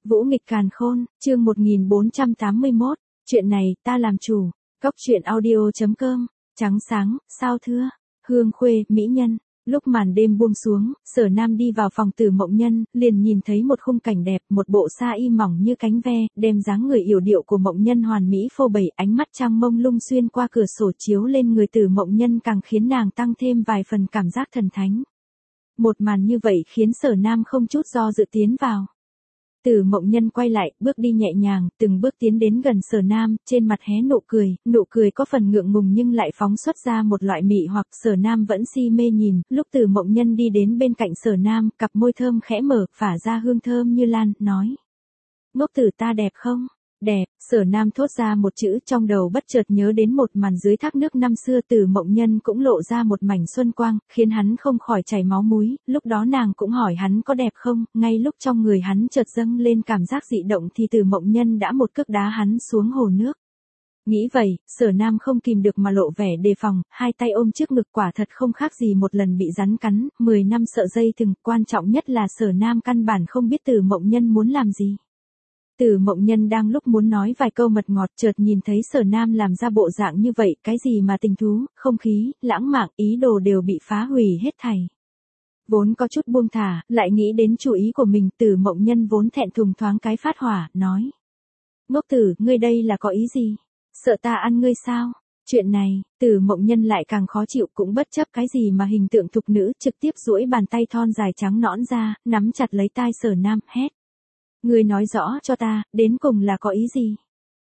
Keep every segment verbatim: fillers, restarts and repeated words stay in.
Vũ nghịch càn khôn, chương một nghìn bốn trăm tám mươi mốt, chuyện này, ta làm chủ. Cốc truyện audio.com, trắng sáng, sao thưa, hương khuê, mỹ nhân. Lúc màn đêm buông xuống, Sở Nam đi vào phòng Tử Mộng Nhân, liền nhìn thấy một khung cảnh đẹp, một bộ sa y mỏng như cánh ve, đem dáng người yểu điệu của Mộng Nhân hoàn mỹ phô bày, ánh mắt trăng mông lung xuyên qua cửa sổ chiếu lên người Tử Mộng Nhân càng khiến nàng tăng thêm vài phần cảm giác thần thánh. Một màn như vậy khiến Sở Nam không chút do dự tiến vào. Tử Mộng Nhân quay lại, bước đi nhẹ nhàng, từng bước tiến đến gần Sở Nam, trên mặt hé nụ cười, nụ cười có phần ngượng ngùng nhưng lại phóng xuất ra một loại mị hoặc. Sở Nam vẫn si mê nhìn, lúc Tử Mộng Nhân đi đến bên cạnh Sở Nam, cặp môi thơm khẽ mở, phả ra hương thơm như lan, nói: Ngốc tử ta đẹp không? Đẹp. Sở Nam thốt ra một chữ, trong đầu bất chợt nhớ đến một màn dưới thác nước năm xưa. Tử Mộng Nhân cũng lộ ra một mảnh xuân quang, khiến hắn không khỏi chảy máu mũi. Lúc đó nàng cũng hỏi hắn có đẹp không, ngay lúc trong người hắn chợt dâng lên cảm giác dị động thì Tử Mộng Nhân đã một cước đá hắn xuống hồ nước. Nghĩ vậy, Sở Nam không kìm được mà lộ vẻ đề phòng, hai tay ôm trước ngực, quả thật không khác gì một lần bị rắn cắn, mười năm sợ dây thừng. Quan trọng nhất là Sở Nam căn bản không biết Tử Mộng Nhân muốn làm gì. Tử Mộng Nhân đang lúc muốn nói vài câu mật ngọt, chợt nhìn thấy Sở Nam làm ra bộ dạng như vậy, cái gì mà tình thú, không khí, lãng mạn, ý đồ đều bị phá hủy hết thảy. Vốn có chút buông thả, lại nghĩ đến chủ ý của mình, Tử Mộng Nhân vốn thẹn thùng thoáng cái phát hỏa, nói: Ngốc tử, ngươi đây là có ý gì? Sợ ta ăn ngươi sao? Chuyện này, Tử Mộng Nhân lại càng khó chịu, cũng bất chấp cái gì mà hình tượng thục nữ, trực tiếp duỗi bàn tay thon dài trắng nõn ra, nắm chặt lấy tai Sở Nam, hét: Ngươi nói rõ cho ta, đến cùng là có ý gì?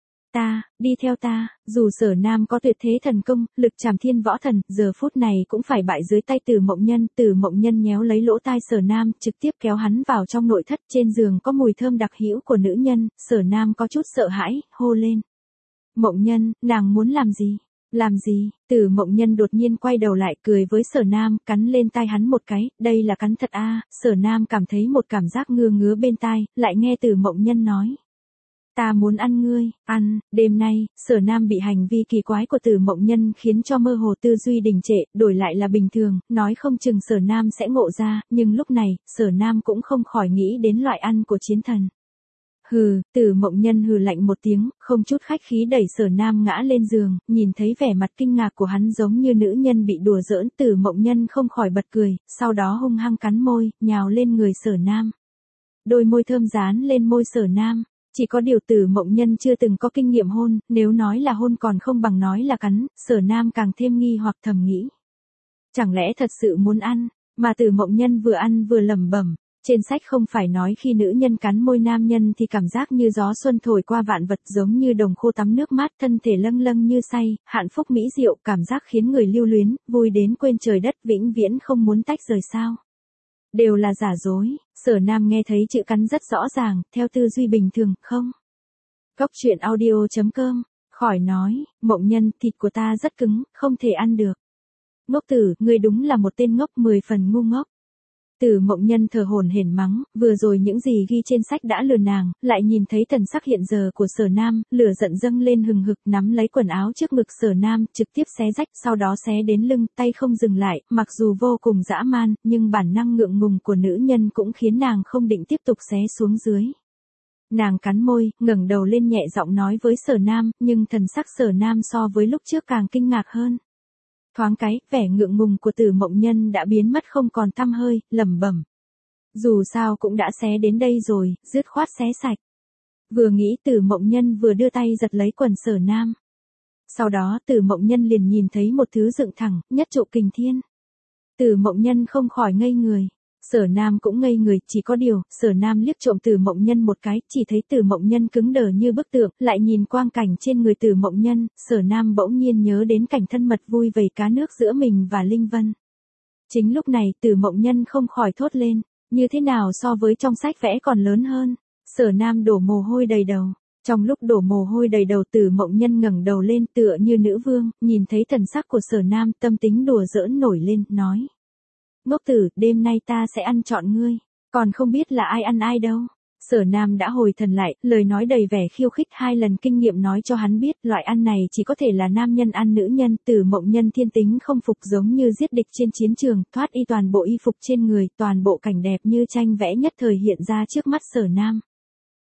Ta, đi theo ta. Dù Sở Nam có tuyệt thế thần công, lực trảm thiên võ thần, giờ phút này cũng phải bại dưới tay Tử Mộng Nhân. Tử Mộng Nhân nhéo lấy lỗ tai Sở Nam, trực tiếp kéo hắn vào trong nội thất. Trên giường có mùi thơm đặc hữu của nữ nhân, Sở Nam có chút sợ hãi, hô lên: Mộng Nhân, nàng muốn làm gì? Làm gì? Tử Mộng Nhân đột nhiên quay đầu lại, cười với Sở Nam, cắn lên tai hắn một cái. Đây là cắn thật a? Sở Nam cảm thấy một cảm giác ngứa ngứa bên tai, lại nghe Tử Mộng Nhân nói: Ta muốn ăn ngươi. Ăn. Đêm nay, Sở Nam bị hành vi kỳ quái của Tử Mộng Nhân khiến cho mơ hồ, tư duy đình trệ, đổi lại là bình thường, nói không chừng Sở Nam sẽ ngộ ra, nhưng lúc này, Sở Nam cũng không khỏi nghĩ đến loại ăn của chiến thần. Hừ. Tử Mộng Nhân hừ lạnh một tiếng, không chút khách khí đẩy Sở Nam ngã lên giường, nhìn thấy vẻ mặt kinh ngạc của hắn giống như nữ nhân bị đùa giỡn, Tử Mộng Nhân không khỏi bật cười, sau đó hung hăng cắn môi, nhào lên người Sở Nam. Đôi môi thơm dán lên môi Sở Nam. Chỉ có điều Tử Mộng Nhân chưa từng có kinh nghiệm hôn, nếu nói là hôn còn không bằng nói là cắn. Sở Nam càng thêm nghi hoặc, thầm nghĩ: Chẳng lẽ thật sự muốn ăn? Mà Tử Mộng Nhân vừa ăn vừa lẩm bẩm. Trên sách không phải nói khi nữ nhân cắn môi nam nhân thì cảm giác như gió xuân thổi qua vạn vật, giống như đồng khô tắm nước mát, thân thể lâng lâng như say, hạnh phúc mỹ diệu, cảm giác khiến người lưu luyến, vui đến quên trời đất, vĩnh viễn không muốn tách rời sao? Đều là giả dối. Sở Nam nghe thấy chữ cắn rất rõ ràng, theo tư duy bình thường, không? Cốc truyện audio.com, khỏi nói: Mộng Nhân, thịt của ta rất cứng, không thể ăn được. Ngốc tử, ngươi đúng là một tên ngốc, mười phần ngu ngốc. Tử Mộng Nhân thở hổn hển mắng, vừa rồi những gì ghi trên sách đã lừa nàng, lại nhìn thấy thần sắc hiện giờ của Sở Nam, lửa giận dâng lên hừng hực, nắm lấy quần áo trước ngực Sở Nam, trực tiếp xé rách, sau đó xé đến lưng, tay không dừng lại, mặc dù vô cùng dã man, nhưng bản năng ngượng ngùng của nữ nhân cũng khiến nàng không định tiếp tục xé xuống dưới. Nàng cắn môi, ngẩng đầu lên nhẹ giọng nói với Sở Nam, nhưng thần sắc Sở Nam so với lúc trước càng kinh ngạc hơn. Thoáng cái, vẻ ngượng ngùng của Tử Mộng Nhân đã biến mất không còn tăm hơi, lẩm bẩm: Dù sao cũng đã xé đến đây rồi, dứt khoát xé sạch. Vừa nghĩ, Tử Mộng Nhân vừa đưa tay giật lấy quần Sở Nam. Sau đó Tử Mộng Nhân liền nhìn thấy một thứ dựng thẳng, nhất trụ kình thiên. Tử Mộng Nhân không khỏi ngây người. Sở Nam cũng ngây người, chỉ có điều, Sở Nam liếc trộm Tử Mộng Nhân một cái, chỉ thấy Tử Mộng Nhân cứng đờ như bức tượng, lại nhìn quang cảnh trên người Tử Mộng Nhân, Sở Nam bỗng nhiên nhớ đến cảnh thân mật vui vầy cá nước giữa mình và Linh Vân. Chính lúc này, Tử Mộng Nhân không khỏi thốt lên: Như thế nào so với trong sách vẽ còn lớn hơn? Sở Nam đổ mồ hôi đầy đầu. Trong lúc đổ mồ hôi đầy đầu, Tử Mộng Nhân ngẩng đầu lên tựa như nữ vương, nhìn thấy thần sắc của Sở Nam, tâm tính đùa giỡn nổi lên, nói: Ngốc tử, đêm nay ta sẽ ăn trọn ngươi, còn không biết là ai ăn ai đâu. Sở Nam đã hồi thần lại, lời nói đầy vẻ khiêu khích, hai lần kinh nghiệm nói cho hắn biết, loại ăn này chỉ có thể là nam nhân ăn nữ nhân. Tử Mộng Nhân thiên tính không phục, giống như giết địch trên chiến trường, thoát y toàn bộ y phục trên người, toàn bộ cảnh đẹp như tranh vẽ nhất thời hiện ra trước mắt Sở Nam.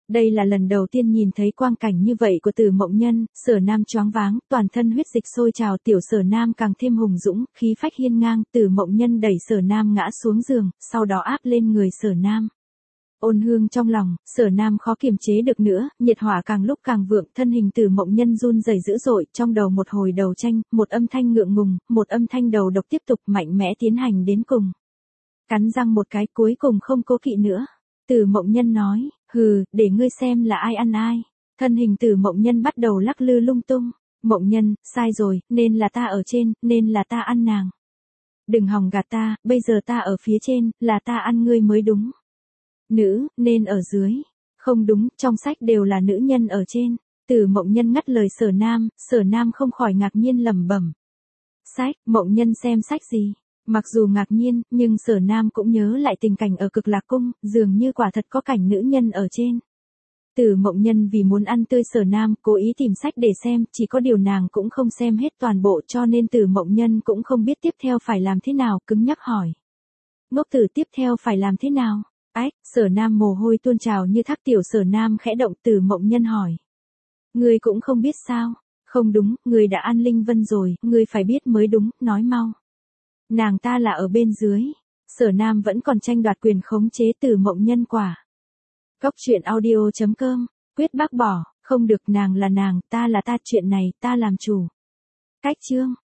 Đây là lần đầu tiên nhìn thấy quang cảnh như vậy của Từ Mộng Nhân, Sở Nam choáng váng, toàn thân huyết dịch sôi trào, tiểu Sở Nam càng thêm hùng dũng, khí phách hiên ngang, Từ Mộng Nhân đẩy Sở Nam ngã xuống giường, sau đó áp lên người Sở Nam. Ôn hương trong lòng, Sở Nam khó kiềm chế được nữa, nhiệt hỏa càng lúc càng vượng, thân hình Từ Mộng Nhân run rẩy dữ dội, trong đầu một hồi đầu tranh, một âm thanh ngượng ngùng, một âm thanh đầu độc tiếp tục mạnh mẽ tiến hành đến cùng. Cắn răng một cái cuối cùng không cố kỵ nữa. Từ Mộng Nhân nói, hừ, để ngươi xem là ai ăn ai. Thân hình Từ Mộng Nhân bắt đầu lắc lư lung tung. Mộng Nhân, sai rồi, nên là ta ở trên, nên là ta ăn nàng. Đừng hòng gạt ta, bây giờ ta ở phía trên, là ta ăn ngươi mới đúng. Nữ, nên ở dưới. Không đúng, trong sách đều là nữ nhân ở trên. Từ Mộng Nhân ngắt lời Sở Nam, Sở Nam không khỏi ngạc nhiên lẩm bẩm. Sách, Mộng Nhân xem sách gì? Mặc dù ngạc nhiên, nhưng Sở Nam cũng nhớ lại tình cảnh ở Cực Lạc Cung, dường như quả thật có cảnh nữ nhân ở trên. Từ Mộng Nhân vì muốn ăn tươi Sở Nam, cố ý tìm sách để xem, chỉ có điều nàng cũng không xem hết toàn bộ cho nên Từ Mộng Nhân cũng không biết tiếp theo phải làm thế nào, cứng nhắc hỏi. Ngốc tử tiếp theo phải làm thế nào? Ách, Sở Nam mồ hôi tuôn trào như thác, tiểu Sở Nam khẽ động. Từ Mộng Nhân hỏi. Ngươi cũng không biết sao? Không đúng, ngươi đã ăn Linh Vân rồi, ngươi phải biết mới đúng, nói mau. Nàng ta là ở bên dưới. Sở Nam vẫn còn tranh đoạt quyền khống chế Từ Mộng Nhân quả. Cốc truyện audio chấm com, quyết bác bỏ, không được, nàng là nàng, ta là ta, chuyện này ta làm chủ. Cách chương